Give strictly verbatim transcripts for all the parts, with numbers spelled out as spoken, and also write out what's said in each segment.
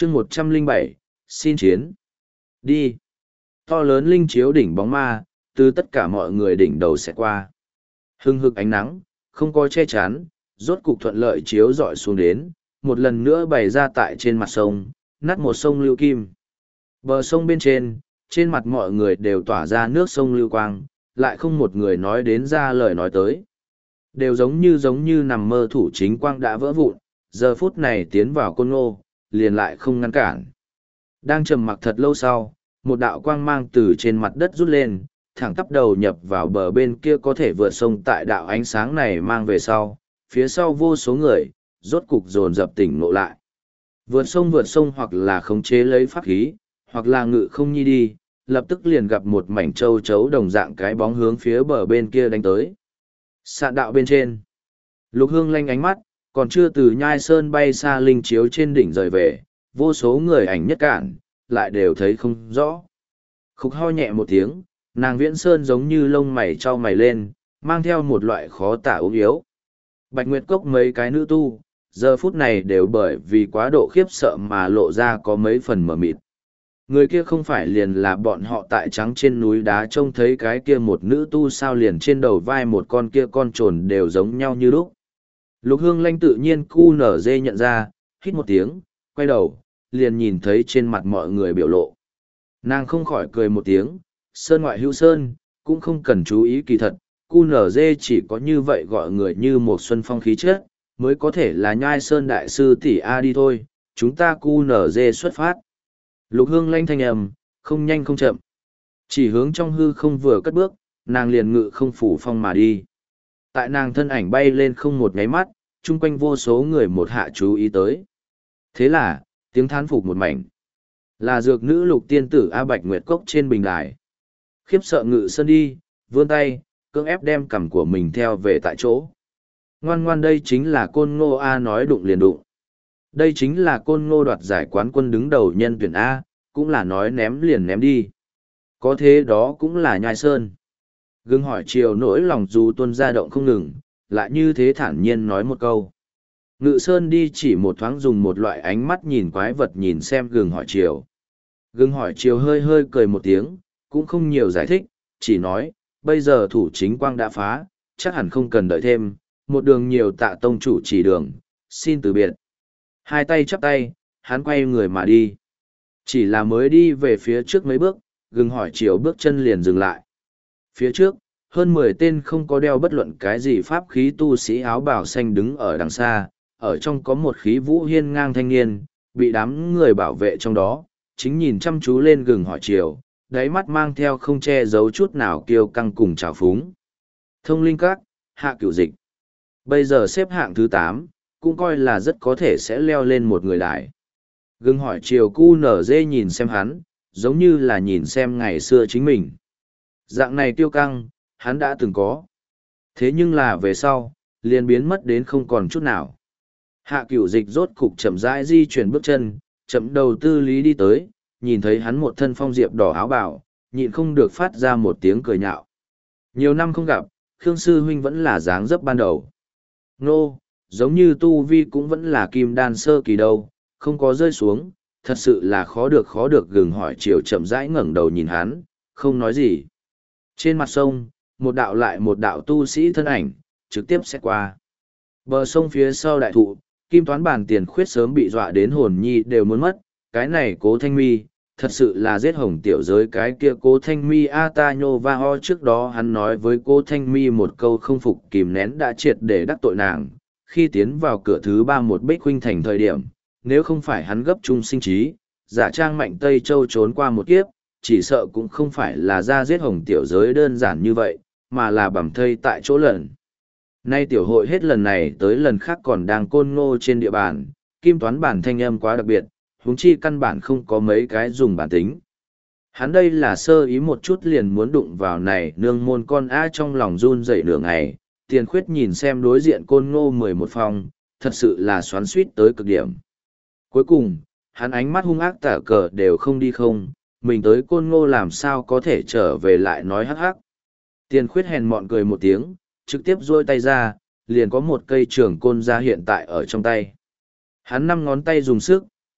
chương một trăm lẻ bảy, xin chiến. Đi. To lớn linh chiếu đỉnh bóng ma, từ tất cả mọi người đỉnh đầu sẽ qua. Hưng hực ánh nắng, không có che chắn, rốt cục thuận lợi chiếu dọi xuống đến, một lần nữa bày ra tại trên mặt sông, nát một sông lưu kim. Bờ sông bên trên, trên mặt mọi người đều tỏa ra nước sông lưu quang, lại không một người nói đến ra lời nói tới. Đều giống như giống như nằm mơ thủ chính quang đã vỡ vụn, giờ phút này tiến vào Côn Ngô, liền lại không ngăn cản. Đang trầm mặc thật lâu sau, một đạo quang mang từ trên mặt đất rút lên, thẳng tắp đầu nhập vào bờ bên kia có thể vượt sông tại đạo ánh sáng này mang về sau, phía sau vô số người, rốt cục dồn dập tỉnh ngộ lại. Vượt sông vượt sông hoặc là khống chế lấy pháp khí, hoặc là ngự không nhi đi, lập tức liền gặp một mảnh châu chấu đồng dạng cái bóng hướng phía bờ bên kia đánh tới. Sạn đạo bên trên, Lục Hương lanh ánh mắt, còn chưa từ nhai sơn bay xa linh chiếu trên đỉnh rời về, vô số người ảnh nhất cản, lại đều thấy không rõ. Khúc ho nhẹ một tiếng, nàng Viễn Sơn giống như lông mày trao mày lên, mang theo một loại khó tả ốm yếu. Bạch Nguyệt Cốc mấy cái nữ tu, giờ phút này đều bởi vì quá độ khiếp sợ mà lộ ra có mấy phần mờ mịt. Người kia không phải liền là bọn họ tại trắng trên núi đá trông thấy cái kia một nữ tu sao liền trên đầu vai một con kia con trồn đều giống nhau như lúc. Lục Hương Lanh tự nhiên cu nở dê nhận ra, hít một tiếng, quay đầu, liền nhìn thấy trên mặt mọi người biểu lộ. Nàng không khỏi cười một tiếng, sơn ngoại hữu sơn, cũng không cần chú ý kỳ thật, cu nở dê chỉ có như vậy gọi người như một xuân phong khí chất, mới có thể là nhai sơn đại sư tỷ A đi thôi, chúng ta cu nở dê xuất phát. Lục Hương Lanh thanh âm, không nhanh không chậm. Chỉ hướng trong hư không vừa cất bước, nàng liền ngự không phủ phong mà đi. Tại nàng thân ảnh bay lên không một nháy mắt, chung quanh vô số người một hạ chú ý tới. Thế là, tiếng thán phục một mảnh. Là dược nữ Lục tiên tử A Bạch Nguyệt Cốc trên bình đài. Khiếp sợ ngự sơn đi, vươn tay, cưỡng ép đem cằm của mình theo về tại chỗ. Ngoan ngoan đây chính là Côn Ngô A nói đụng liền đụng. Đây chính là Côn Ngô đoạt giải quán quân đứng đầu nhân tuyển A, cũng là nói ném liền ném đi. Có thế đó cũng là nhai sơn. Gương hỏi chiều nỗi lòng dù tuân ra động không ngừng, lại như thế thản nhiên nói một câu. Ngự sơn đi chỉ một thoáng dùng một loại ánh mắt nhìn quái vật nhìn xem gương hỏi chiều. Gương hỏi chiều hơi hơi cười một tiếng, cũng không nhiều giải thích, chỉ nói, bây giờ thủ chính quang đã phá, chắc hẳn không cần đợi thêm, một đường nhiều tạ tông chủ chỉ đường, xin từ biệt. Hai tay chắp tay, hắn quay người mà đi. Chỉ là mới đi về phía trước mấy bước, gừng hỏi chiều bước chân liền dừng lại. Phía trước, hơn mười tên không có đeo bất luận cái gì pháp khí tu sĩ áo bào xanh đứng ở đằng xa, ở trong có một khí vũ hiên ngang thanh niên, bị đám người bảo vệ trong đó, chính nhìn chăm chú lên gừng hỏi chiều, đáy mắt mang theo không che giấu chút nào kiêu căng cùng trào phúng. Thông linh các, hạ cửu dịch. Bây giờ xếp hạng thứ tám, cũng coi là rất có thể sẽ leo lên một người đài. Gừng hỏi chiều cu nở dê nhìn xem hắn, giống như là nhìn xem ngày xưa chính mình. Dạng này tiêu căng, hắn đã từng có. Thế nhưng là về sau, liền biến mất đến không còn chút nào. Hạ cửu dịch rốt cục chậm rãi di chuyển bước chân, chậm đầu tư lý đi tới, nhìn thấy hắn một thân phong diệp đỏ áo bào, nhịn không được phát ra một tiếng cười nhạo. Nhiều năm không gặp, Khương Sư Huynh vẫn là dáng dấp ban đầu. Nô, giống như tu vi cũng vẫn là kim đan sơ kỳ đâu, không có rơi xuống, thật sự là khó được khó được gừng hỏi chiều chậm rãi ngẩng đầu nhìn hắn, không nói gì. Trên mặt sông, một đạo lại một đạo tu sĩ thân ảnh, trực tiếp xét qua. Bờ sông phía sau đại thụ, kim toán bản tiền khuyết sớm bị dọa đến hồn nhi đều muốn mất, cái này cố thanh mi, thật sự là giết hồng tiểu giới cái kia cố thanh mi a ta nhô va ho trước đó hắn nói với cố thanh mi một câu không phục kìm nén đã triệt để đắc tội nàng, khi tiến vào cửa thứ ba một bích huynh thành thời điểm, nếu không phải hắn gấp trung sinh trí, giả trang mạnh Tây Châu trốn qua một kiếp, chỉ sợ cũng không phải là ra giết hồng tiểu giới đơn giản như vậy, mà là bẩm thây tại chỗ lần. Nay tiểu hội hết lần này tới lần khác còn đang côn ngô trên địa bàn, kim toán bản thanh âm quá đặc biệt, huống chi căn bản không có mấy cái dùng bản tính. Hắn đây là sơ ý một chút liền muốn đụng vào này nương môn con A trong lòng run dậy nửa ngày, tiền khuyết nhìn xem đối diện côn ngô mười một phòng, thật sự là xoắn suýt tới cực điểm. Cuối cùng, hắn ánh mắt hung ác tả cờ đều không đi không, mình tới côn ngô làm sao có thể trở về lại nói hắc hắc. Tiền khuyết hèn mọn cười một tiếng, trực tiếp duỗi tay ra, liền có một cây trường côn ra hiện tại ở trong tay. Hắn năm ngón tay dùng sức,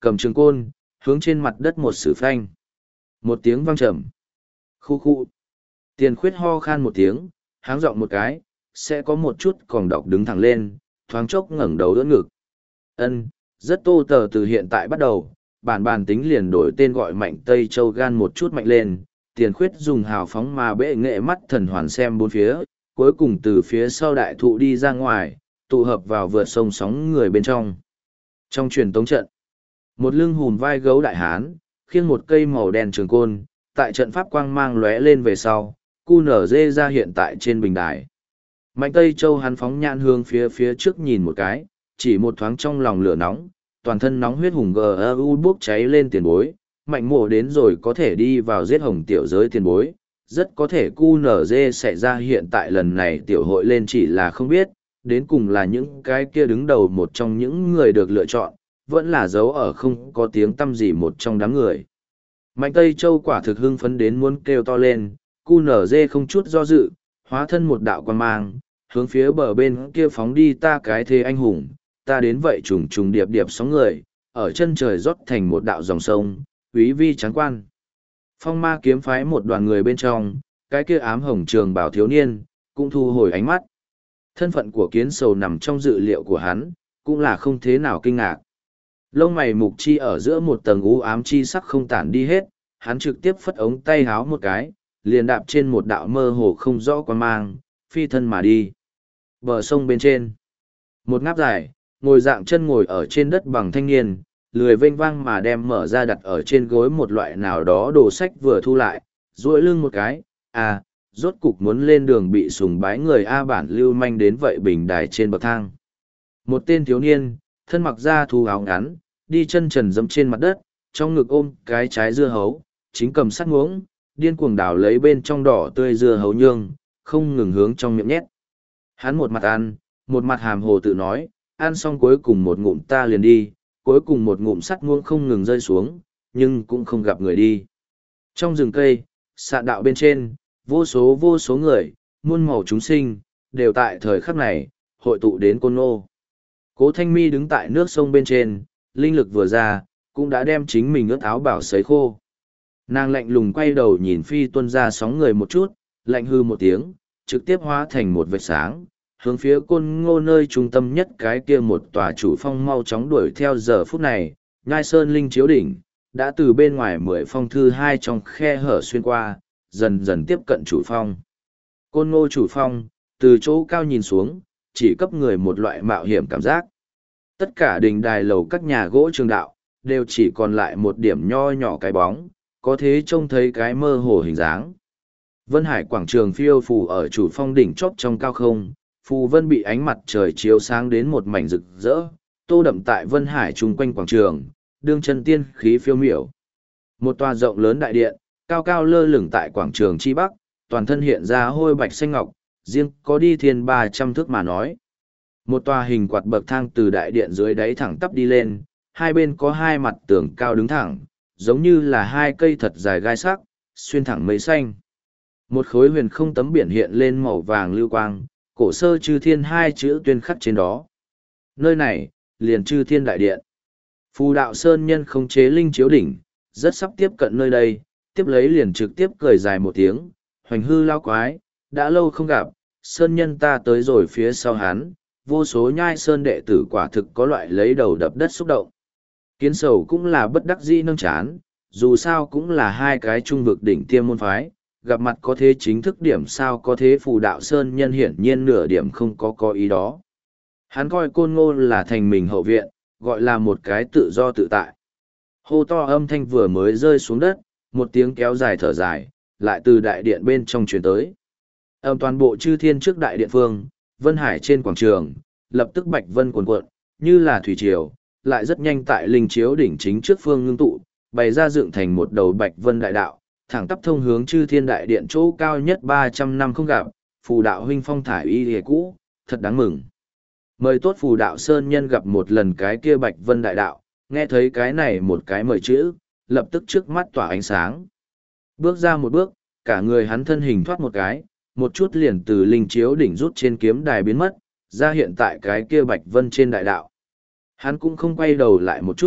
cầm trường côn, hướng trên mặt đất một sử phanh. Một tiếng vang trầm. Khu khu. Tiền khuyết ho khan một tiếng, háng giọng một cái, sẽ có một chút còn đọc đứng thẳng lên, thoáng chốc ngẩng đầu đỡ ngực. Ân, rất tô tờ từ hiện tại bắt đầu, bản bản tính liền đổi tên gọi Mạnh Tây Châu gan một chút mạnh lên, tiền khuyết dùng hào phóng mà bệ nghệ mắt thần hoàn xem bốn phía, cuối cùng từ phía sau đại thụ đi ra ngoài, tụ hợp vào vượt sông sóng người bên trong. Trong truyền tống trận, một lưng hùm vai gấu đại hán, khiêng một cây màu đen trường côn, tại trận pháp quang mang lóe lên về sau, cu nở dê ra hiện tại trên bình đài. Mạnh Tây Châu hắn phóng nhãn hướng phía phía trước nhìn một cái, chỉ một thoáng trong lòng lửa nóng, toàn thân nóng huyết hùng gu bốc cháy lên tiền bối, mạnh mộ đến rồi có thể đi vào giết hồng tiểu giới tiền bối, rất có thể cu nở dê sẽ ra hiện tại lần này tiểu hội lên chỉ là không biết, đến cùng là những cái kia đứng đầu một trong những người được lựa chọn, vẫn là dấu ở không có tiếng tăm gì một trong đám người. Mạnh Tây Châu quả thực hưng phấn đến muốn kêu to lên, cu nở dê không chút do dự, hóa thân một đạo quan mang, hướng phía bờ bên kia phóng đi ta cái thế anh hùng, ta đến vậy trùng trùng điệp điệp sóng người, ở chân trời rót thành một đạo dòng sông, úy vi trắng quan. Phong ma kiếm phái một đoàn người bên trong, cái kia ám hồng trường bảo thiếu niên, cũng thu hồi ánh mắt. Thân phận của kiến sầu nằm trong dự liệu của hắn, cũng là không thế nào kinh ngạc. Lông mày mục chi ở giữa một tầng u ám chi sắc không tản đi hết, hắn trực tiếp phất ống tay háo một cái, liền đạp trên một đạo mơ hồ không rõ quan mang, phi thân mà đi. Bờ sông bên trên, một ngáp dài, ngồi dạng chân ngồi ở trên đất bằng thanh niên, lười vênh vang mà đem mở ra đặt ở trên gối một loại nào đó đồ sách vừa thu lại, duỗi lưng một cái, à, rốt cục muốn lên đường bị sùng bái người A bản lưu manh đến vậy bình đài trên bậc thang. Một tên thiếu niên, thân mặc da thú áo ngắn, đi chân trần dẫm trên mặt đất, trong ngực ôm cái trái dưa hấu, chính cầm sắt muỗng, điên cuồng đảo lấy bên trong đỏ tươi dưa hấu nhương, không ngừng hướng trong miệng nhét. Hắn một mặt ăn, một mặt hàm hồ tự nói, ăn xong cuối cùng một ngụm ta liền đi, cuối cùng một ngụm sắt muỗng không ngừng rơi xuống, nhưng cũng không gặp người đi. Trong rừng cây, xạ đạo bên trên, vô số vô số người, muôn màu chúng sinh, đều tại thời khắc này, hội tụ đến Côn Ngô. Cố Thanh Mi đứng tại nước sông bên trên, linh lực vừa ra, cũng đã đem chính mình ướt áo bảo sấy khô. Nàng lạnh lùng quay đầu nhìn phi tuân ra sóng người một chút, lạnh hư một tiếng, trực tiếp hóa thành một vệt sáng, hướng phía Côn Ngô nơi trung tâm nhất cái kia một tòa chủ phong mau chóng đuổi theo. Giờ phút này, Nhai Sơn Linh Chiếu Đỉnh, đã từ bên ngoài mười phong thư hai trong khe hở xuyên qua, dần dần tiếp cận chủ phong. Côn Ngô chủ phong, từ chỗ cao nhìn xuống, chỉ cấp người một loại mạo hiểm cảm giác. Tất cả đình đài lầu các nhà gỗ trường đạo, đều chỉ còn lại một điểm nho nhỏ cái bóng, có thế trông thấy cái mơ hồ hình dáng. Vân Hải quảng trường phiêu phù ở chủ phong đỉnh chóp trong cao không, phù vân bị ánh mặt trời chiếu sáng đến một mảnh rực rỡ, tô đậm tại Vân Hải chung quanh quảng trường, đương chân tiên khí phiêu miểu. Một tòa rộng lớn đại điện, cao cao lơ lửng tại quảng trường chi bắc, toàn thân hiện ra hôi bạch xanh ngọc, riêng có đi thiên ba trăm thước mà nói. Một tòa hình quạt bậc thang từ đại điện dưới đáy thẳng tắp đi lên, hai bên có hai mặt tường cao đứng thẳng, giống như là hai cây thật dài gai sắc, xuyên thẳng mây xanh. Một khối huyền không tấm biển hiện lên màu vàng lưu quang, cổ sơ chư thiên hai chữ tuyên khắc trên đó. Nơi này, liền chư thiên đại điện. Phù đạo sơn nhân không chế linh chiếu đỉnh, rất sắp tiếp cận nơi đây, tiếp lấy liền trực tiếp cười dài một tiếng, hoành hư lao quái, đã lâu không gặp, sơn nhân ta tới rồi phía sau hắn, vô số nhai sơn đệ tử quả thực có loại lấy đầu đập đất xúc động. Kiến sầu cũng là bất đắc dĩ nâng chán, dù sao cũng là hai cái trung vực đỉnh tiêm môn phái, gặp mặt có thế chính thức điểm sao có thế phù đạo sơn nhân hiển nhiên nửa điểm không có có ý đó. Hắn coi Côn Ngô là thành mình hậu viện, gọi là một cái tự do tự tại. Hô to âm thanh vừa mới rơi xuống đất, một tiếng kéo dài thở dài, lại từ đại điện bên trong truyền tới. Âm toàn bộ chư thiên trước đại điện phương, Vân Hải trên quảng trường, lập tức bạch vân cuồn cuộn, như là thủy triều, lại rất nhanh tại linh chiếu đỉnh chính trước phương ngưng tụ, bày ra dựng thành một đầu bạch vân đại đạo, thẳng tắp thông hướng chư thiên đại điện chỗ cao nhất ba trăm năm không gặp, phù đạo huynh phong thải y hề cũ, thật đáng mừng. Mời tốt phù đạo sơn nhân gặp một lần cái kia bạch vân đại đạo, nghe thấy cái này một cái mời chữ, lập tức trước mắt tỏa ánh sáng. Bước ra một bước, cả người hắn thân hình thoát một cái, một chút liền từ linh chiếu đỉnh rút trên kiếm đài biến mất, ra hiện tại cái kia bạch vân trên đại đạo. Hắn cũng không quay đầu lại một chút,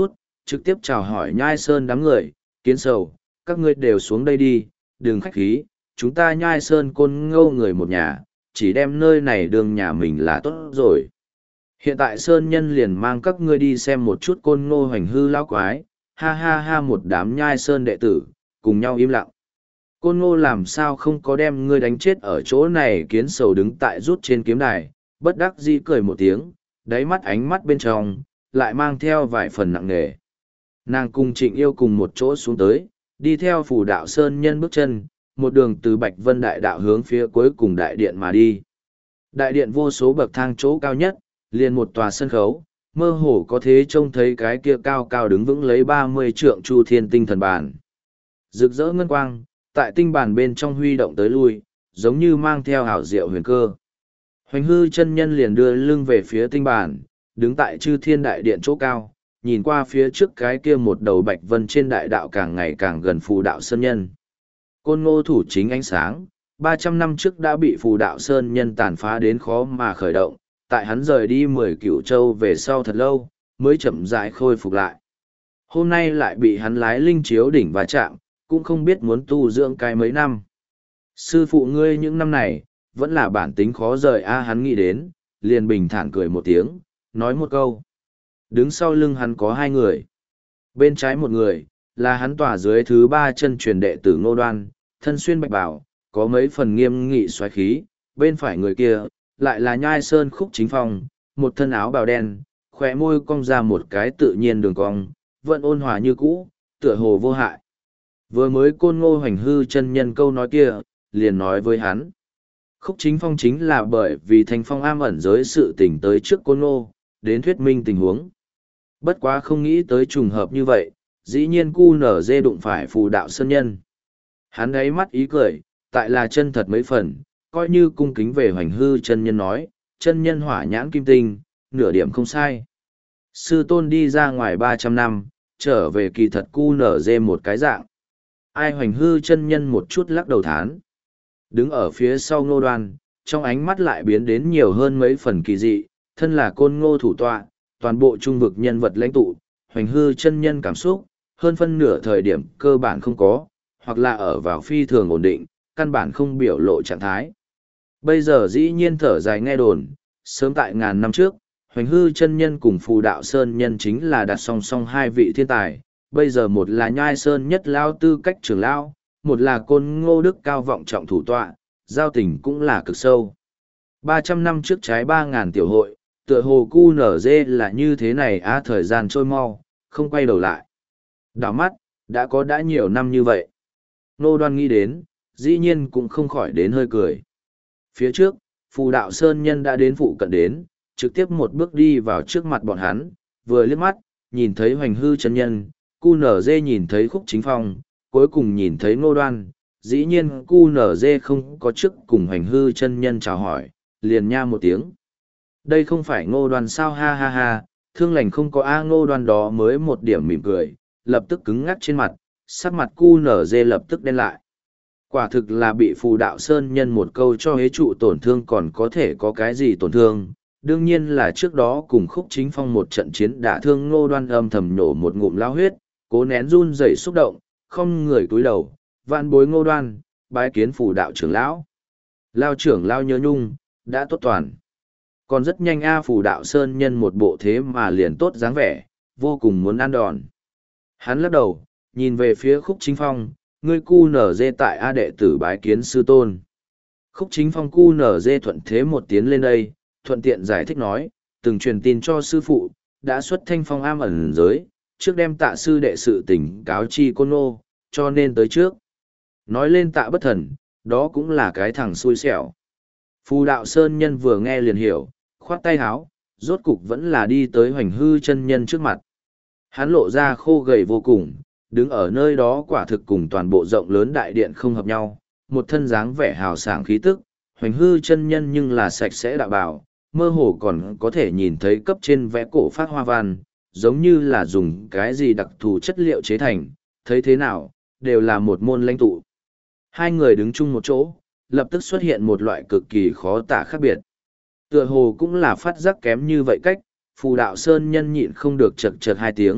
trực tiếp chào hỏi Nhai Sơn đám người, Kiến Sầu, các ngươi đều xuống đây đi, đừng khách khí, chúng ta Nhai Sơn Côn Ngô người một nhà, chỉ đem nơi này đường nhà mình là tốt rồi. Hiện tại Sơn Nhân liền mang các ngươi đi xem một chút Côn Ngô hoành hư lão quái, ha ha ha, một đám Nhai Sơn đệ tử, cùng nhau im lặng. Côn Ngô làm sao không có đem ngươi đánh chết ở chỗ này? Kiến Sầu đứng tại rút trên kiếm đài, bất đắc dĩ cười một tiếng, đáy mắt ánh mắt bên trong, lại mang theo vài phần nặng nề. Nàng cùng Trịnh Yêu cùng một chỗ xuống tới, đi theo Phù Đạo Sơn Nhân bước chân, một đường từ Bạch Vân Đại Đạo hướng phía cuối cùng đại điện mà đi. Đại điện vô số bậc thang chỗ cao nhất, liền một tòa sân khấu, mơ hồ có thế trông thấy cái kia cao cao đứng vững lấy ba mươi trượng Chu Thiên Tinh Thần Bàn. Rực rỡ ngân quang, tại tinh bàn bên trong huy động tới lui, giống như mang theo hảo diệu huyền cơ. Hoành hư chân nhân liền đưa lưng về phía tinh bàn, đứng tại Chư Thiên Đại Điện chỗ cao, nhìn qua phía trước cái kia một đầu bạch vân trên đại đạo càng ngày càng gần Phù Đạo Sơn Nhân. Côn Ngô thủ chính ánh sáng, ba trăm năm trước đã bị Phù Đạo Sơn Nhân tàn phá đến khó mà khởi động, tại hắn rời đi mười cửu châu về sau thật lâu, mới chậm rãi khôi phục lại. Hôm nay lại bị hắn lái linh chiếu đỉnh va chạm, cũng không biết muốn tu dưỡng cái mấy năm. Sư phụ ngươi những năm này, vẫn là bản tính khó rời a. Hắn nghĩ đến, liền bình thản cười một tiếng, nói một câu. Đứng sau lưng hắn có hai người. Bên trái một người, là hắn tỏa dưới thứ ba chân truyền đệ tử Ngô Đoan, thân xuyên bạch bào, có mấy phần nghiêm nghị xoáy khí. Bên phải người kia, lại là Nhai Sơn Khúc Chính Phong, một thân áo bào đen, khóe môi cong ra một cái tự nhiên đường cong, vẫn ôn hòa như cũ, tựa hồ vô hại. Vừa mới Côn Ngô hoành hư chân nhân câu nói kia, liền nói với hắn. Khúc Chính Phong chính là bởi vì Thanh Phong am ẩn giới sự tình tới trước Côn Ngô, đến thuyết minh tình huống. Bất quá không nghĩ tới trùng hợp như vậy, dĩ nhiên cu nở dê đụng phải Phù Đạo Sơn Nhân. Hắn ấy mắt ý cười, tại là chân thật mấy phần, coi như cung kính về hoành hư chân nhân nói, chân nhân hỏa nhãn kim tinh, nửa điểm không sai. Sư tôn đi ra ngoài ba trăm năm, trở về kỳ thật cu nở dê một cái dạng. Ai hoành hư chân nhân một chút lắc đầu thán. Đứng ở phía sau Ngô Đoan, trong ánh mắt lại biến đến nhiều hơn mấy phần kỳ dị, thân là Côn Ngô thủ tọa, toàn bộ trung vực nhân vật lãnh tụ, hoành hư chân nhân cảm xúc, hơn phân nửa thời điểm cơ bản không có, hoặc là ở vào phi thường ổn định, căn bản không biểu lộ trạng thái. Bây giờ dĩ nhiên thở dài nghe đồn, sớm tại ngàn năm trước, hoành hư chân nhân cùng Phù Đạo Sơn Nhân chính là đặt song song hai vị thiên tài, bây giờ một là Nhai Sơn nhất lao tư cách trưởng lao, một là Côn Ngô đức cao vọng trọng thủ tọa, giao tình cũng là cực sâu. Ba trăm năm trước trái ba ngàn tiểu hội, tựa hồ cu nở dê là như thế này á. Thời gian trôi mau, không quay đầu lại. Đảo mắt, đã có đã nhiều năm như vậy. Nô Đoan nghĩ đến, dĩ nhiên cũng không khỏi đến hơi cười. Phía trước, Phù Đạo Sơn Nhân đã đến phụ cận đến, trực tiếp một bước đi vào trước mặt bọn hắn, vừa liếc mắt, nhìn thấy hoành hư chân nhân, cu nở dê nhìn thấy Khúc Chính Phong, cuối cùng nhìn thấy Ngô Đoan, dĩ nhiên cu nở dê không có trước cùng hoành hư chân nhân chào hỏi, liền nha một tiếng. Đây không phải Ngô Đoan sao, ha ha ha, thương lành không có a. Ngô Đoan đó mới một điểm mỉm cười, lập tức cứng ngắc trên mặt, sắc mặt cu nở dê lập tức đen lại. Quả thực là bị Phù Đạo Sơn Nhân một câu cho hế trụ tổn thương, còn có thể có cái gì tổn thương. Đương nhiên là trước đó cùng Khúc Chính Phong một trận chiến đả thương Ngô Đoan, âm thầm nổ một ngụm lao huyết, cố nén run rẩy xúc động, không người cúi đầu, vạn bối Ngô Đoan, bái kiến Phù Đạo trưởng lão. Lao trưởng lao nhớ nhung, đã tốt toàn. Còn rất nhanh a. Phù Đạo Sơn Nhân một bộ thế mà liền tốt dáng vẻ, vô cùng muốn ăn đòn. Hắn lắc đầu, nhìn về phía Khúc Chính Phong, ngươi cu nở dê tại a đệ tử bái kiến sư tôn. Khúc Chính Phong cu nở dê thuận thế một tiến lên đây, thuận tiện giải thích nói, từng truyền tin cho sư phụ, đã xuất Thanh Phong am ẩn giới, trước đem Tạ sư đệ sự tình cáo chi Côn Ngô, cho nên tới trước. Nói lên Tạ Bất Thần, đó cũng là cái thằng xui xẻo. Phù Đạo Sơn Nhân vừa nghe liền hiểu, khoát tay háo, rốt cục vẫn là đi tới hoành hư chân nhân trước mặt. Hắn lộ ra khô gầy vô cùng, đứng ở nơi đó quả thực cùng toàn bộ rộng lớn đại điện không hợp nhau, một thân dáng vẻ hào sảng khí tức, hoành hư chân nhân nhưng là sạch sẽ đạo bào, mơ hồ còn có thể nhìn thấy cấp trên vẽ cổ phát hoa văn, giống như là dùng cái gì đặc thù chất liệu chế thành, thấy thế nào, đều là một môn lãnh tụ. Hai người đứng chung một chỗ, lập tức xuất hiện một loại cực kỳ khó tả khác biệt. Tựa hồ cũng là phát giác kém như vậy cách, Phù Đạo Sơn Nhân nhịn không được chật chật hai tiếng,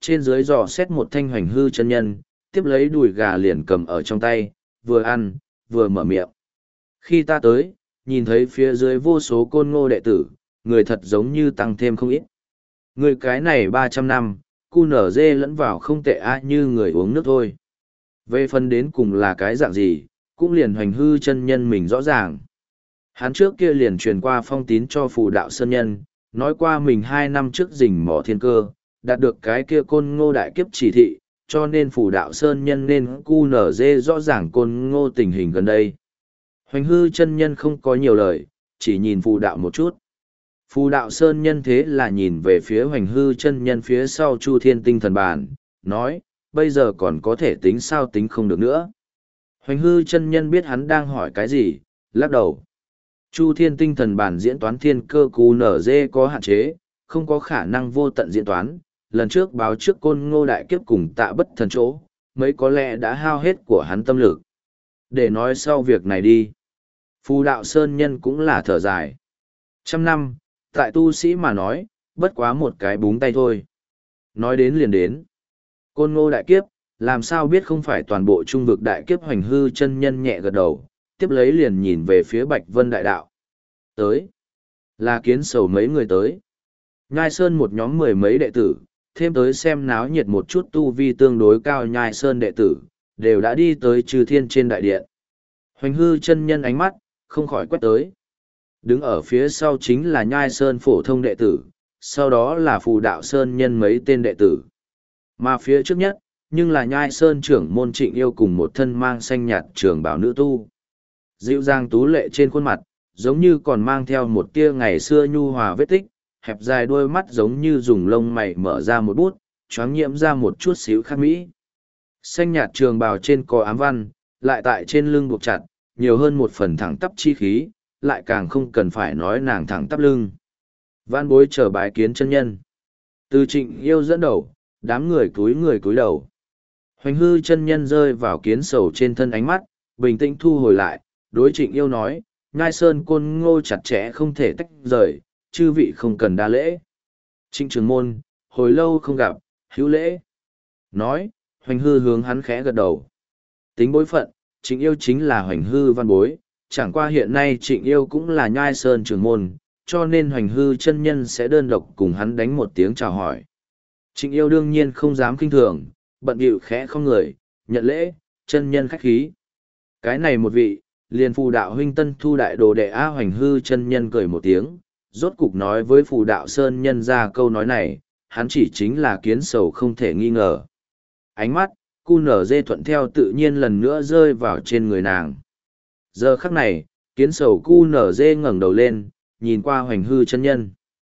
trên dưới dò xét một thanh hoành hư chân nhân, tiếp lấy đùi gà liền cầm ở trong tay, vừa ăn, vừa mở miệng. Khi ta tới, nhìn thấy phía dưới vô số côn ngô đệ tử, người thật giống như tăng thêm không ít. Người cái này ba trăm năm, cu nở dê lẫn vào không tệ a như người uống nước thôi. Về phần đến cùng là cái dạng gì, cũng liền hoành hư chân nhân mình rõ ràng. Hắn trước kia liền truyền qua phong tín cho phù đạo sơn nhân, nói qua mình hai năm trước rình mỏ thiên cơ, đạt được cái kia côn ngô đại kiếp chỉ thị, cho nên phù đạo sơn nhân nên cu nở dê rõ ràng côn ngô tình hình gần đây. Hoành hư chân nhân không có nhiều lời, chỉ nhìn phù đạo một chút. Phù đạo sơn nhân thế là nhìn về phía hoành hư chân nhân phía sau Chu Thiên Tinh Thần Bản, nói, bây giờ còn có thể tính sao tính không được nữa. Hoành hư chân nhân biết hắn đang hỏi cái gì, lắc đầu. Chu Thiên Tinh Thần Bản diễn toán thiên cơ cù nở dê có hạn chế, không có khả năng vô tận diễn toán. Lần trước báo trước côn ngô đại kiếp cùng tạ bất thần chỗ, mấy có lẽ đã hao hết của hắn tâm lực. Để nói sau việc này đi. Phù đạo sơn nhân cũng là thở dài. Trăm năm, tại tu sĩ mà nói, bất quá một cái búng tay thôi. Nói đến liền đến. Côn ngô đại kiếp, làm sao biết không phải toàn bộ trung vực đại kiếp hoành hư chân nhân nhẹ gật đầu, tiếp lấy liền nhìn về phía Bạch Vân đại đạo. Tới. Là kiến sầu mấy người tới. Nhai Sơn một nhóm mười mấy đệ tử, thêm tới xem náo nhiệt một chút tu vi tương đối cao Nhai Sơn đệ tử, đều đã đi tới Chư Thiên trên đại điện. Hoành hư chân nhân ánh mắt, không khỏi quét tới. Đứng ở phía sau chính là Nhai Sơn phổ thông đệ tử, sau đó là Phù Đạo Sơn nhân mấy tên đệ tử. Mà phía trước nhất, nhưng là Nhai Sơn trưởng môn Trịnh Yêu cùng một thân mang xanh nhạt trường bảo nữ tu. Dịu dàng tú lệ trên khuôn mặt, giống như còn mang theo một tia ngày xưa nhu hòa vết tích, hẹp dài đôi mắt giống như dùng lông mày mở ra một bút, choáng nhiễm ra một chút xíu khác mỹ. Xanh nhạt trường bào trên có ám văn, lại tại trên lưng buộc chặt, nhiều hơn một phần thẳng tắp chi khí, lại càng không cần phải nói nàng thẳng tắp lưng. Văn bối chờ bái kiến chân nhân. Từ Trịnh Yêu dẫn đầu, đám người cúi người cúi đầu. Hoành hư chân nhân rơi vào kiến sầu trên thân ánh mắt, bình tĩnh thu hồi lại, đối Trịnh Yêu nói, Ngai Sơn côn ngô chặt chẽ không thể tách rời, chư vị không cần đa lễ. Trịnh Trường Môn, hồi lâu không gặp, hữu lễ. Nói, Hoành hư hướng hắn khẽ gật đầu. Tính bối phận, Trịnh Yêu chính là Hoành hư văn bối, chẳng qua hiện nay Trịnh Yêu cũng là Nhai Sơn Trường Môn, cho nên Hoành hư chân nhân sẽ đơn độc cùng hắn đánh một tiếng chào hỏi. Trịnh Yêu đương nhiên không dám kinh thường, bận bịu khẽ không người, nhận lễ, chân nhân khách khí. Cái này một vị, liền phù đạo huynh tân thu đại đồ đệ A Hoành hư chân nhân cười một tiếng, rốt cục nói với phù đạo sơn nhân ra câu nói này, hắn chỉ chính là kiến sầu không thể nghi ngờ. Ánh mắt, cu nở dê thuận theo tự nhiên lần nữa rơi vào trên người nàng. Giờ khắc này, kiến sầu cu nở dê ngẩng đầu lên, nhìn qua Hoành hư chân nhân.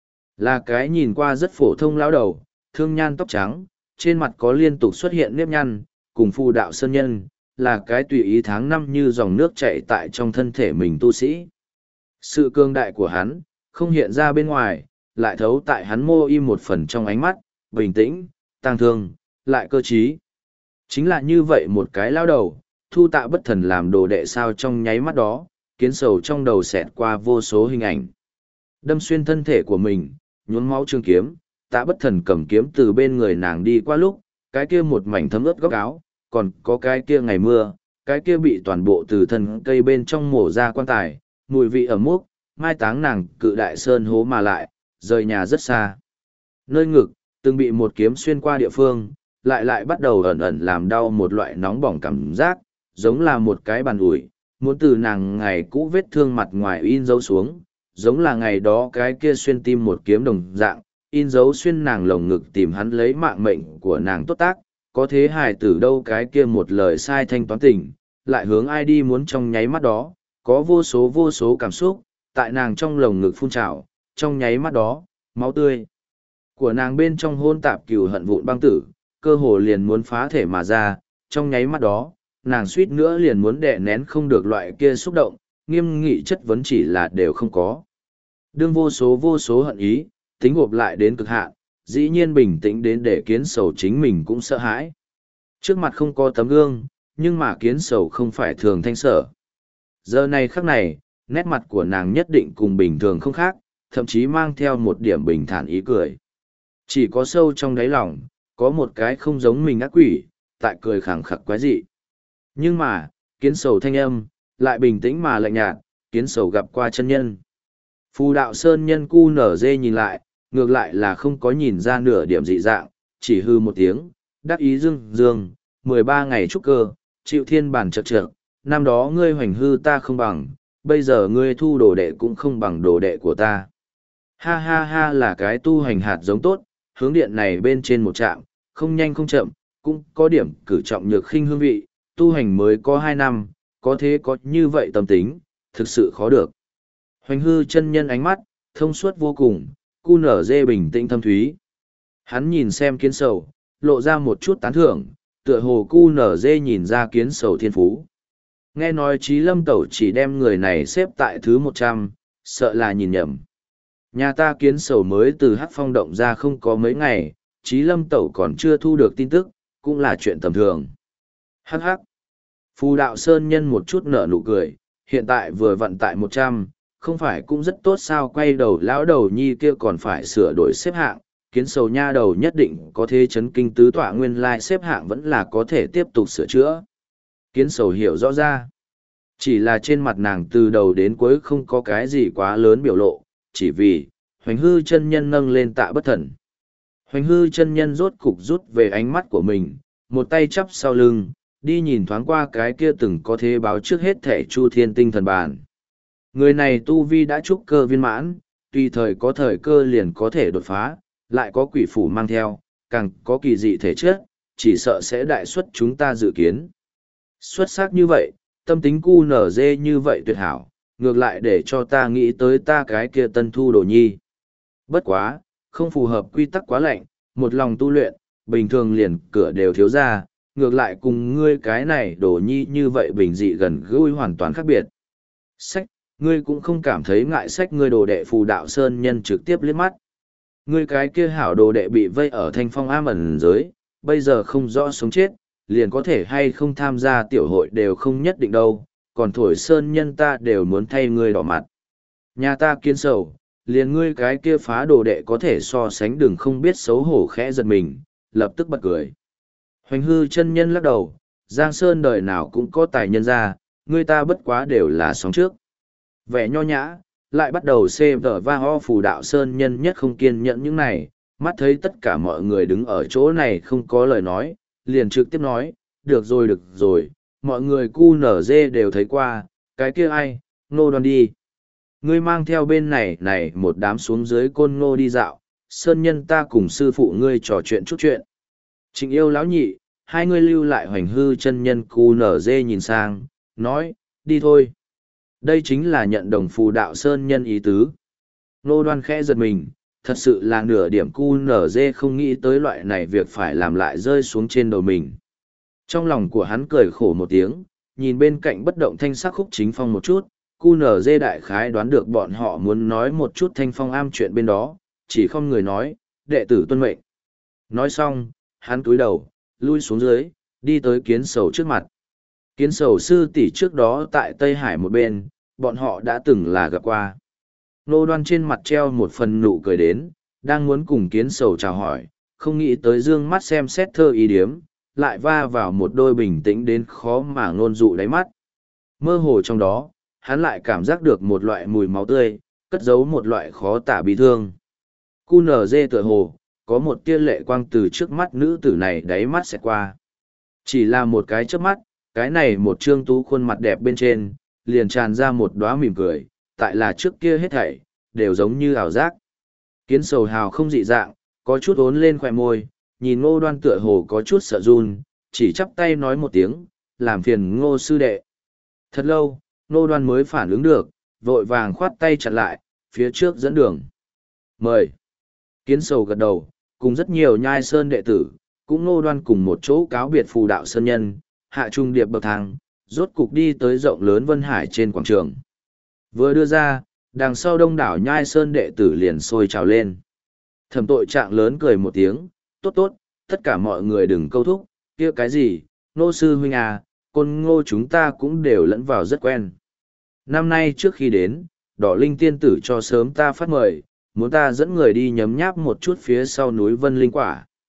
Là cái nhìn qua rất phổ thông lão đầu, thương nhan tóc trắng, trên mặt có liên tục xuất hiện nếp nhăn, cùng phù đạo sơn nhân, là cái tùy ý tháng năm như dòng nước chảy tại trong thân thể mình tu sĩ. Sự cương đại của hắn, không hiện ra bên ngoài, lại thấu tại hắn mô im một phần trong ánh mắt, bình tĩnh, tang thương, lại cơ trí. Chính là như vậy một cái lao đầu, thu tạ bất thần làm đồ đệ sao trong nháy mắt đó, kiến sầu trong đầu xẹt qua vô số hình ảnh. Đâm xuyên thân thể của mình, nhuốm máu trường kiếm, tạ bất thần cầm kiếm từ bên người nàng đi qua lúc, cái kia một mảnh thấm ướt góc áo, còn có cái kia ngày mưa, cái kia bị toàn bộ từ thân cây bên trong mổ ra quan tài, mùi vị ẩm mốc, mai táng nàng cự đại sơn hố mà lại, rời nhà rất xa. Nơi ngực, từng bị một kiếm xuyên qua địa phương, lại lại bắt đầu ẩn ẩn làm đau một loại nóng bỏng cảm giác, giống là một cái bàn ủi, muốn từ nàng ngày cũ vết thương mặt ngoài in dấu xuống, giống là ngày đó cái kia xuyên tim một kiếm đồng dạng, in dấu xuyên nàng lồng ngực tìm hắn lấy mạng mệnh của nàng tốt tác, có thế hài tử đâu cái kia một lời sai thanh toán tình, lại hướng ai đi muốn trong nháy mắt đó, có vô số vô số cảm xúc, tại nàng trong lồng ngực phun trào, trong nháy mắt đó, máu tươi của nàng bên trong hôn tạp cừu hận vụn băng tử, cơ hồ liền muốn phá thể mà ra, trong nháy mắt đó, nàng suýt nữa liền muốn đè nén không được loại kia xúc động, nghiêm nghị chất vấn chỉ là đều không có. Đương vô số vô số hận ý, tính gộp lại đến cực hạn, dĩ nhiên bình tĩnh đến để kiến sầu chính mình cũng sợ hãi. Trước mặt không có tấm gương, nhưng mà kiến sầu không phải thường thanh sở. Giờ này khắc này, nét mặt của nàng nhất định cùng bình thường không khác, thậm chí mang theo một điểm bình thản ý cười. Chỉ có sâu trong đáy lòng, có một cái không giống mình ác quỷ, tại cười khẳng khặc quái dị. Nhưng mà, kiến sầu thanh âm, lại bình tĩnh mà lạnh nhạt, kiến sầu gặp qua chân nhân. Phù đạo sơn nhân cu nở dê nhìn lại, ngược lại là không có nhìn ra nửa điểm dị dạng, chỉ hư một tiếng, đắc ý dương dương, mười ba ngày trúc cơ, chịu thiên bản chật trợt, năm đó ngươi hoành hư ta không bằng, bây giờ ngươi thu đồ đệ cũng không bằng đồ đệ của ta. Ha ha ha là cái tu hành hạt giống tốt, hướng điện này bên trên một trạm, không nhanh không chậm, cũng có điểm cử trọng nhược khinh hương vị, tu hành mới có hai năm, có thế có như vậy tâm tính, thực sự khó được. Hoành hư chân nhân ánh mắt, thông suốt vô cùng, cu nở dê bình tĩnh thâm thúy. Hắn nhìn xem kiến sầu, lộ ra một chút tán thưởng, tựa hồ cu nở dê nhìn ra kiến sầu thiên phú. Nghe nói Trí Lâm Tẩu chỉ đem người này xếp tại thứ một trăm, sợ là nhìn nhầm. Nhà ta kiến sầu mới từ Hắc Phong động ra không có mấy ngày, Trí Lâm Tẩu còn chưa thu được tin tức, cũng là chuyện tầm thường. Hắc hắc. Phù đạo sơn nhân một chút nở nụ cười, hiện tại vừa vận tại một trăm, không phải cũng rất tốt sao, quay đầu lão đầu nhi kia còn phải sửa đổi xếp hạng, kiến sầu nha đầu nhất định có thế chấn kinh tứ tọa nguyên lai xếp hạng vẫn là có thể tiếp tục sửa chữa. Kiến sầu hiểu rõ ra. Chỉ là trên mặt nàng từ đầu đến cuối không có cái gì quá lớn biểu lộ, chỉ vì, hoành hư chân nhân nâng lên tạ bất thần. Hoành hư chân nhân rốt cục rút về ánh mắt của mình, một tay chắp sau lưng, đi nhìn thoáng qua cái kia từng có thế báo trước hết thể chu thiên tinh thần bàn. Người này tu vi đã trúc cơ viên mãn, tùy thời có thời cơ liền có thể đột phá, lại có quỷ phủ mang theo, càng có kỳ dị thể chất, chỉ sợ sẽ đại xuất chúng ta dự kiến. Xuất sắc như vậy, tâm tính cu nở dê như vậy tuyệt hảo, ngược lại để cho ta nghĩ tới ta cái kia tân thu đồ nhi. Bất quá, không phù hợp quy tắc quá lạnh, một lòng tu luyện, bình thường liền cửa đều thiếu ra, ngược lại cùng ngươi cái này đồ nhi như vậy bình dị gần gũi hoàn toàn khác biệt. Sách, ngươi cũng không cảm thấy ngại sách ngươi đồ đệ phù đạo sơn nhân trực tiếp liếc mắt. Ngươi cái kia hảo đồ đệ bị vây ở thanh phong am ẩn giới, bây giờ không rõ sống chết, liền có thể hay không tham gia tiểu hội đều không nhất định đâu, còn thổi sơn nhân ta đều muốn thay ngươi đỏ mặt. Nhà ta kiến sầu, liền ngươi cái kia phá đồ đệ có thể so sánh đừng không biết xấu hổ khẽ giật mình, lập tức bật cười. Hoành hư chân nhân lắc đầu, Giang Sơn đời nào cũng có tài nhân ra, ngươi ta bất quá đều là sóng trước. Vẻ nho nhã, lại bắt đầu xê vở va ho phù đạo sơn nhân nhất không kiên nhẫn những này, mắt thấy tất cả mọi người đứng ở chỗ này không có lời nói, liền trực tiếp nói, được rồi được rồi, mọi người cu nở dê đều thấy qua, cái kia ai, Ngô Đoan đi. Ngươi mang theo bên này này một đám xuống dưới côn ngô đi dạo, sơn nhân ta cùng sư phụ ngươi trò chuyện chút chuyện. Trịnh yêu lão nhị, hai ngươi lưu lại hoành hư chân nhân cu nở dê nhìn sang, nói, đi thôi. Đây chính là nhận đồng phù đạo sơn nhân ý tứ. Ngô Đoan khẽ giật mình, thật sự là nửa điểm cu nở dê không nghĩ tới loại này việc phải làm lại rơi xuống trên đầu mình. Trong lòng của hắn cười khổ một tiếng, nhìn bên cạnh bất động thanh sắc khúc chính phong một chút, cu nở dê đại khái đoán được bọn họ muốn nói một chút thanh phong am chuyện bên đó, chỉ không người nói, đệ tử tuân mệnh. Nói xong, hắn cúi đầu, lui xuống dưới, đi tới kiến sầu trước mặt. Kiến sầu sư tỷ trước đó tại Tây Hải một bên, bọn họ đã từng là gặp qua. Nô Đoan trên mặt treo một phần nụ cười đến, đang muốn cùng kiến sầu chào hỏi, không nghĩ tới dương mắt xem xét thơ ý điếm, lại va vào một đôi bình tĩnh đến khó mà ngôn dụ đáy mắt. Mơ hồ trong đó, hắn lại cảm giác được một loại mùi máu tươi, cất giấu một loại khó tả bi thương. Cu nở dê tựa hồ, có một tia lệ quang từ trước mắt nữ tử này đáy mắt sẽ qua. Chỉ là một cái chớp mắt, cái này một trương tú khuôn mặt đẹp bên trên, liền tràn ra một đóa mỉm cười, tại là trước kia hết thảy, đều giống như ảo giác. Kiến sầu hào không dị dạng, có chút ốn lên khỏe môi, nhìn Ngô Đoan tựa hồ có chút sợ run, chỉ chắp tay nói một tiếng, làm phiền Ngô sư đệ. Thật lâu, Ngô Đoan mới phản ứng được, vội vàng khoát tay chặn lại, phía trước dẫn đường. Mời. Kiến sầu gật đầu, cùng rất nhiều nhai sơn đệ tử, cũng Ngô Đoan cùng một chỗ cáo biệt phù đạo sơn nhân, hạ trung điệp bậc thang, rốt cục đi tới rộng lớn Vân Hải trên quảng trường. Vừa đưa ra, đằng sau đông đảo nhai sơn đệ tử liền sôi trào lên. Thẩm tội trạng lớn cười một tiếng, tốt tốt, tất cả mọi người đừng câu thúc, kia cái gì, Ngô sư huynh à, côn Ngô chúng ta cũng đều lẫn vào rất quen. Năm nay trước khi đến, đỏ linh tiên tử cho sớm ta phát mời, muốn ta dẫn người đi nhấm nháp một chút phía sau núi Vân Linh Quả.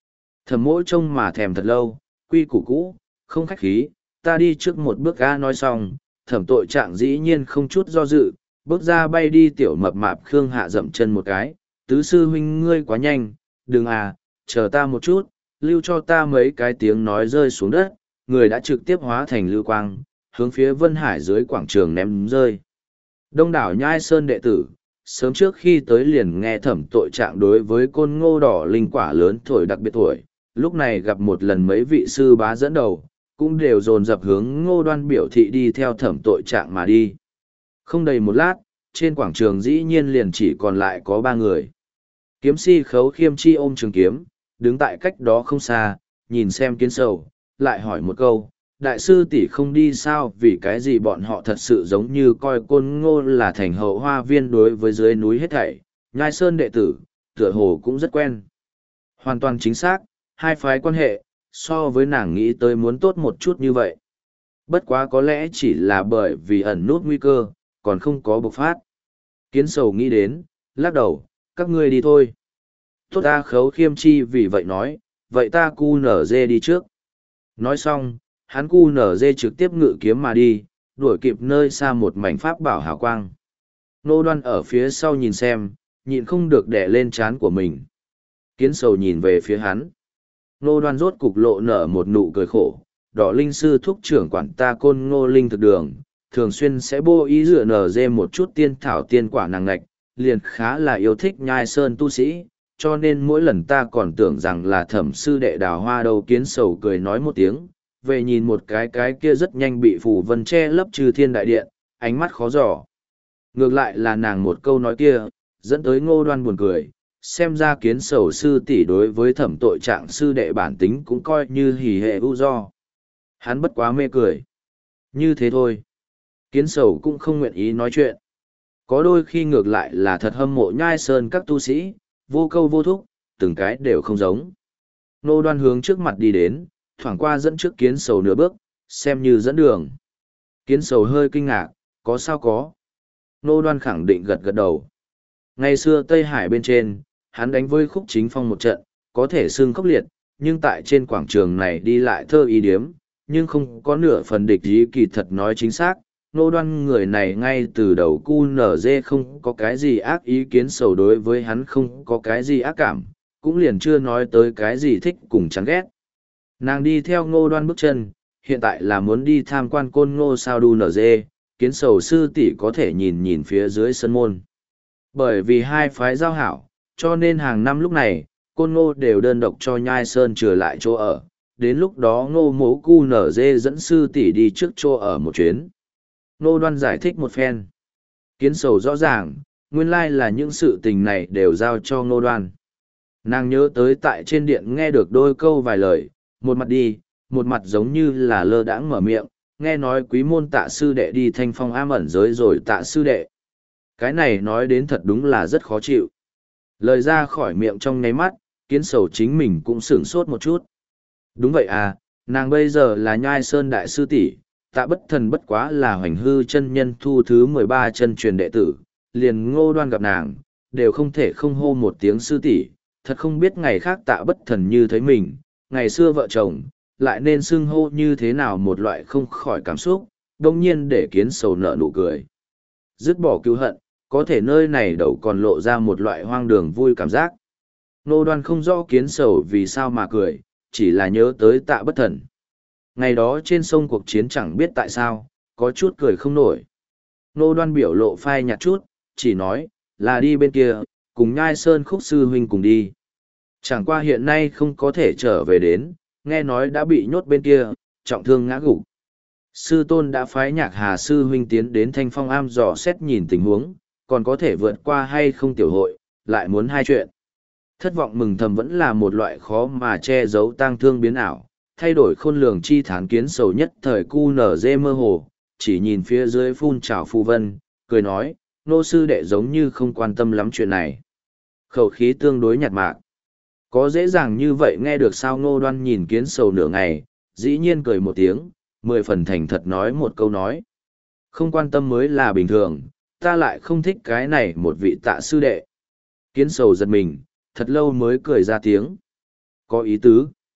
Thẩm mỗi trông mà thèm thật lâu, quy củ cũ, không khách khí, ta đi trước một bước ga nói xong, thẩm tội trạng dĩ nhiên không chút do dự, bước ra bay đi. Tiểu mập mạp Khương Hạ dậm chân một cái, tứ sư huynh ngươi quá nhanh, đừng à, chờ ta một chút, lưu cho ta mấy cái tiếng nói rơi xuống đất, người đã trực tiếp hóa thành lưu quang, hướng phía Vân Hải dưới quảng trường ném rơi. Đông đảo Nhai Sơn đệ tử, sớm trước khi tới liền nghe thẩm tội trạng đối với côn ngô đỏ linh quả lớn thổi đặc biệt thổi, lúc này gặp một lần mấy vị sư bá dẫn đầu, cũng đều dồn dập hướng Ngô Đoan biểu thị đi theo thẩm tội trạng mà đi. Không đầy một lát, trên quảng trường dĩ nhiên liền chỉ còn lại có ba người. Kiếm si Khấu Khiêm Chi ôm trường kiếm, đứng tại cách đó không xa, nhìn xem Kiến Sầu, lại hỏi một câu, đại sư tỷ không đi sao, vì cái gì bọn họ thật sự giống như coi côn ngô là thành hậu hoa viên đối với dưới núi hết thảy, Nhai Sơn đệ tử, tựa hồ cũng rất quen. Hoàn toàn chính xác, hai phái quan hệ, so với nàng nghĩ tới muốn tốt một chút như vậy. Bất quá có lẽ chỉ là bởi vì ẩn nút nguy cơ, còn không có bộc phát. Kiến Sầu nghĩ đến, lắc đầu, các ngươi đi thôi. Tốt ta Khấu Khiêm Chi vì vậy nói, vậy ta cu nở dê đi trước. Nói xong, hắn cu nở dê trực tiếp ngự kiếm mà đi, đuổi kịp nơi xa một mảnh pháp bảo hào quang. Nô Đoan ở phía sau nhìn xem, nhịn không được đè lên trán của mình. Kiến Sầu nhìn về phía hắn. Nô Đoan rốt cục lộ nở một nụ cười khổ, đỏ linh sư thúc trưởng quản ta côn ngô linh thực đường, thường xuyên sẽ bô ý dựa nở dê một chút tiên thảo tiên quả nàng ngạch, liền khá là yêu thích Nhai Sơn tu sĩ, cho nên mỗi lần ta còn tưởng rằng là thẩm sư đệ đào hoa đâu. Kiến Sầu cười nói một tiếng, về nhìn một cái cái kia rất nhanh bị phù vân che lấp Chư Thiên Đại Điện, ánh mắt khó giỏ. Ngược lại là nàng một câu nói kia, dẫn tới Ngô Đoan buồn cười, xem ra Kiến Sầu sư tỷ đối với thẩm tội trạng sư đệ bản tính cũng coi như hỉ hệ u do. Hắn bất quá mê cười. Như thế thôi. Kiến Sầu cũng không nguyện ý nói chuyện. Có đôi khi ngược lại là thật hâm mộ Nhai Sơn các tu sĩ, vô câu vô thúc, từng cái đều không giống. Ngô Đoan hướng trước mặt đi đến, thoảng qua dẫn trước Kiến Sầu nửa bước, xem như dẫn đường. Kiến Sầu hơi kinh ngạc, có sao có. Ngô Đoan khẳng định gật gật đầu. Ngày xưa Tây Hải bên trên, hắn đánh với Khúc Chính Phong một trận, có thể xương khốc liệt, nhưng tại trên quảng trường này đi lại thơ ý điếm, nhưng không có nửa phần địch ý. Kỳ thật nói chính xác, Ngô Đoan người này ngay từ đầu cu nở dê không có cái gì ác ý. Kiến Sầu đối với hắn không có cái gì ác cảm, cũng liền chưa nói tới cái gì thích cùng chán ghét. Nàng đi theo Ngô Đoan bước chân, hiện tại là muốn đi tham quan côn ngô sao đu nở dê, Kiến Sầu sư tỷ có thể nhìn nhìn phía dưới sân môn. Bởi vì hai phái giao hảo, cho nên hàng năm lúc này, côn ngô đều đơn độc cho Nhai Sơn trở lại chỗ ở. Đến lúc đó Ngô Mố cu nở dê dẫn sư tỷ đi trước chỗ ở một chuyến. Ngô Đoan giải thích một phen. Kiến Sầu rõ ràng, nguyên lai là những sự tình này đều giao cho Ngô Đoan. Nàng nhớ tới tại trên điện nghe được đôi câu vài lời, một mặt đi, một mặt giống như là lơ đãng mở miệng, nghe nói quý môn Tạ sư đệ đi thanh phong am ẩn giới rồi. Tạ sư đệ. Cái này nói đến thật đúng là rất khó chịu. Lời ra khỏi miệng trong nháy mắt, Kiến Sầu chính mình cũng sửng sốt một chút. Đúng vậy à, nàng bây giờ là Nhai Sơn đại sư tỷ, Tạ Bất Thần bất quá là Hoành Hư chân nhân thu thứ mười ba chân truyền đệ tử, liền Ngô Đoan gặp nàng, đều không thể không hô một tiếng sư tỷ, thật không biết ngày khác Tạ Bất Thần như thấy mình, ngày xưa vợ chồng, lại nên xưng hô như thế nào. Một loại không khỏi cảm xúc, đồng nhiên để Kiến Sầu nở nụ cười. Dứt bỏ cứu hận, có thể nơi này đầu còn lộ ra một loại hoang đường vui cảm giác. Ngô Đoan không rõ Kiến Sầu vì sao mà cười, chỉ là nhớ tới Tạ Bất Thần. Ngày đó trên sông cuộc chiến chẳng biết tại sao, có chút cười không nổi. Ngô Đoan biểu lộ phai nhạt chút, chỉ nói, là đi bên kia, cùng Nhai Sơn Khúc sư huynh cùng đi. Chẳng qua hiện nay không có thể trở về đến, nghe nói đã bị nhốt bên kia, trọng thương ngã gục. Sư tôn đã phái Nhạc Hà sư huynh tiến đến Thanh Phong am dò xét nhìn tình huống, còn có thể vượt qua hay không tiểu hội, lại muốn hai chuyện. Thất vọng mừng thầm vẫn là một loại khó mà che giấu tang thương biến ảo, thay đổi khôn lường chi thán. Kiến Sầu nhất thời cu nở dê mơ hồ, chỉ nhìn phía dưới phun trào phù vân, cười nói, nô sư đệ giống như không quan tâm lắm chuyện này. Khẩu khí tương đối nhạt mạc. Có dễ dàng như vậy nghe được sao? Ngô Đoan nhìn Kiến Sầu nửa ngày, dĩ nhiên cười một tiếng, mười phần thành thật nói một câu nói. Không quan tâm mới là bình thường, ta lại không thích cái này một vị Tạ sư đệ. Kiến Sầu giật mình, thật lâu mới cười ra tiếng. Có ý tứ.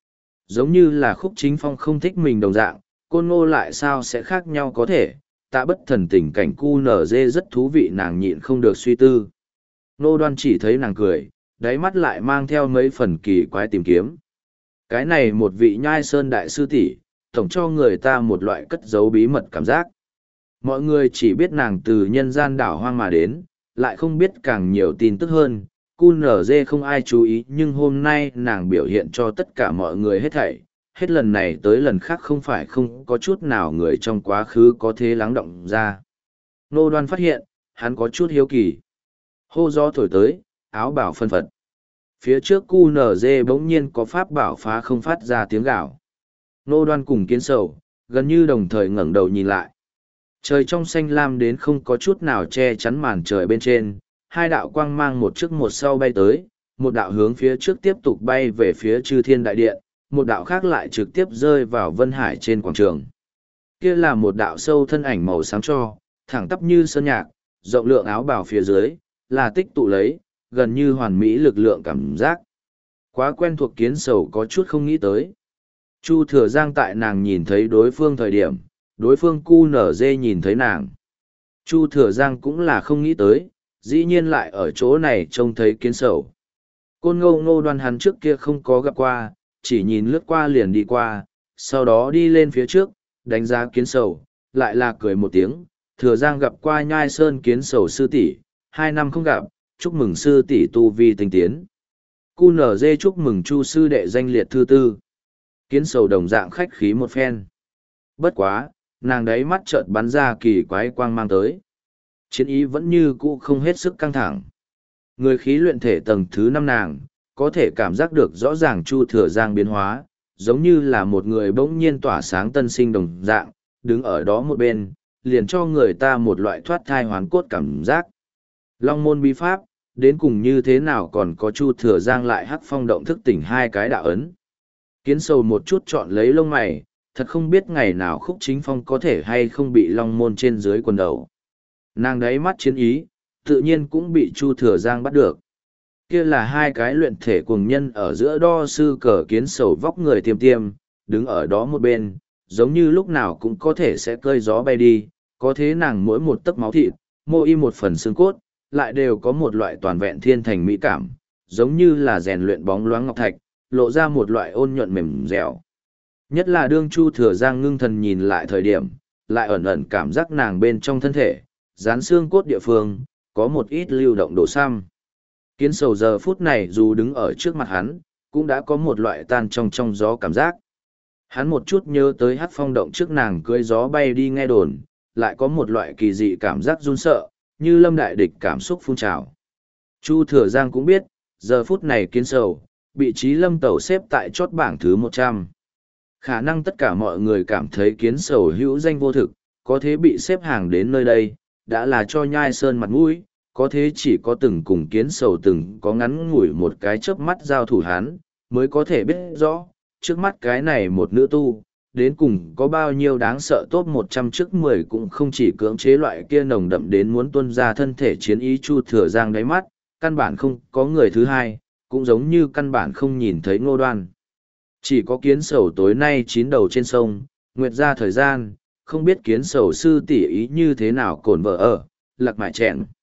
Giống như là Khúc Chính Phong không thích mình đồng dạng, Côn Ngô lại sao sẽ khác nhau có thể, tạ bất thần tình cảnh cu nở dê rất thú vị nàng nhịn không được suy tư. Nô Đoan chỉ thấy nàng cười, đáy mắt lại mang theo mấy phần kỳ quái tìm kiếm. Cái này một vị nhai sơn đại sư tỷ, tổng cho người ta một loại cất giấu bí mật cảm giác. Mọi người chỉ biết nàng từ nhân gian đảo hoang mà đến, lại không biết càng nhiều tin tức hơn. cu nở dê không ai chú ý nhưng hôm nay nàng biểu hiện cho tất cả mọi người hết thảy. Hết lần này tới lần khác không phải không có chút nào người trong quá khứ có thế lắng động ra. Nô Đoan phát hiện, hắn có chút hiếu kỳ. Hô gió thổi tới, áo bảo phân phật. Phía trước cu nở dê bỗng nhiên có pháp bảo phá không phát ra tiếng gào. Nô Đoan cùng Kiến Sầu, gần như đồng thời ngẩng đầu nhìn lại. Trời trong xanh lam đến không có chút nào che chắn màn trời bên trên, hai đạo quang mang một trước một sau bay tới, một đạo hướng phía trước tiếp tục bay về phía Chư Thiên Đại Điện, một đạo khác lại trực tiếp rơi vào Vân Hải trên quảng trường. Kia là một đạo sâu thân ảnh màu sáng cho, thẳng tắp như sơn nhạc, rộng lượng áo bào phía dưới, là tích tụ lấy, gần như hoàn mỹ lực lượng cảm giác. Quá quen thuộc Kiến Sầu có chút không nghĩ tới. Chu Thừa Giang tại nàng nhìn thấy đối phương thời điểm, đối phương cu nở dê nhìn thấy nàng. Chu Thừa Giang cũng là không nghĩ tới, dĩ nhiên lại ở chỗ này trông thấy Kiến Sầu. Côn Ngô Ngô Đoan hắn trước kia không có gặp qua, chỉ nhìn lướt qua liền đi qua, sau đó đi lên phía trước, đánh giá Kiến Sầu, lại là cười một tiếng. Thừa Giang gặp qua Nhai Sơn Kiến Sầu sư tỷ, hai năm không gặp, chúc mừng sư tỷ tu vi tinh tiến. cu nở dê chúc mừng Chu sư đệ danh liệt thư tư. Kiến Sầu đồng dạng khách khí một phen. Bất quá, nàng đấy mắt chợt bắn ra kỳ quái quang mang tới. Chiến ý vẫn như cũ không hết sức căng thẳng. Người khí luyện thể tầng thứ năm nàng, có thể cảm giác được rõ ràng Chu Thừa Giang biến hóa, giống như là một người bỗng nhiên tỏa sáng tân sinh đồng dạng, đứng ở đó một bên, liền cho người ta một loại thoát thai hoán cốt cảm giác. Long môn bí pháp, đến cùng như thế nào còn có Chu Thừa Giang lại hắc phong động thức tỉnh hai cái đạo ấn. Kiến Sầu một chút chọn lấy lông mày, thật không biết ngày nào Khúc Chính Phong có thể hay không bị long môn trên dưới quần đầu. Nàng đáy mắt chiến ý, tự nhiên cũng bị Chu Thừa Giang bắt được. Kia là hai cái luyện thể cuồng nhân ở giữa đo sư cờ. Kiến Sầu vóc người tiêm tiêm, đứng ở đó một bên, giống như lúc nào cũng có thể sẽ cơi gió bay đi, có thế nàng mỗi một tấc máu thịt, mô y một phần xương cốt, lại đều có một loại toàn vẹn thiên thành mỹ cảm, giống như là rèn luyện bóng loáng ngọc thạch, lộ ra một loại ôn nhuận mềm dẻo. Nhất là đương Chu Thừa Giang ngưng thần nhìn lại thời điểm, lại ẩn ẩn cảm giác nàng bên trong thân thể, dán xương cốt địa phương, có một ít lưu động đổ xăm. Kiến Sầu giờ phút này dù đứng ở trước mặt hắn, cũng đã có một loại tan trong trong gió cảm giác. Hắn một chút nhớ tới hát phong động trước nàng cưỡi gió bay đi nghe đồn, lại có một loại kỳ dị cảm giác run sợ, như lâm đại địch cảm xúc phun trào. Chu Thừa Giang cũng biết, giờ phút này Kiến Sầu, vị trí lâm tẩu xếp tại chót bảng thứ một trăm. Khả năng tất cả mọi người cảm thấy Kiến Sầu hữu danh vô thực, có thế bị xếp hàng đến nơi đây, đã là cho Nhai Sơn mặt mũi, có thế chỉ có từng cùng Kiến Sầu từng có ngắn ngủi một cái chớp mắt giao thủ hắn, mới có thể biết rõ, trước mắt cái này một nữ tu, đến cùng có bao nhiêu đáng sợ. Top một trăm trước mười cũng không chỉ cưỡng chế loại kia nồng đậm đến muốn tuân ra thân thể chiến ý. Chu Thừa Giang đáy mắt, căn bản không có người thứ hai, cũng giống như căn bản không nhìn thấy Ngô Đoan. Chỉ có Kiến Sầu tối nay chín đầu trên sông, nguyệt ra thời gian, không biết Kiến Sầu sư tỷ ý như thế nào cồn vợ ở, lạc mại chẹn.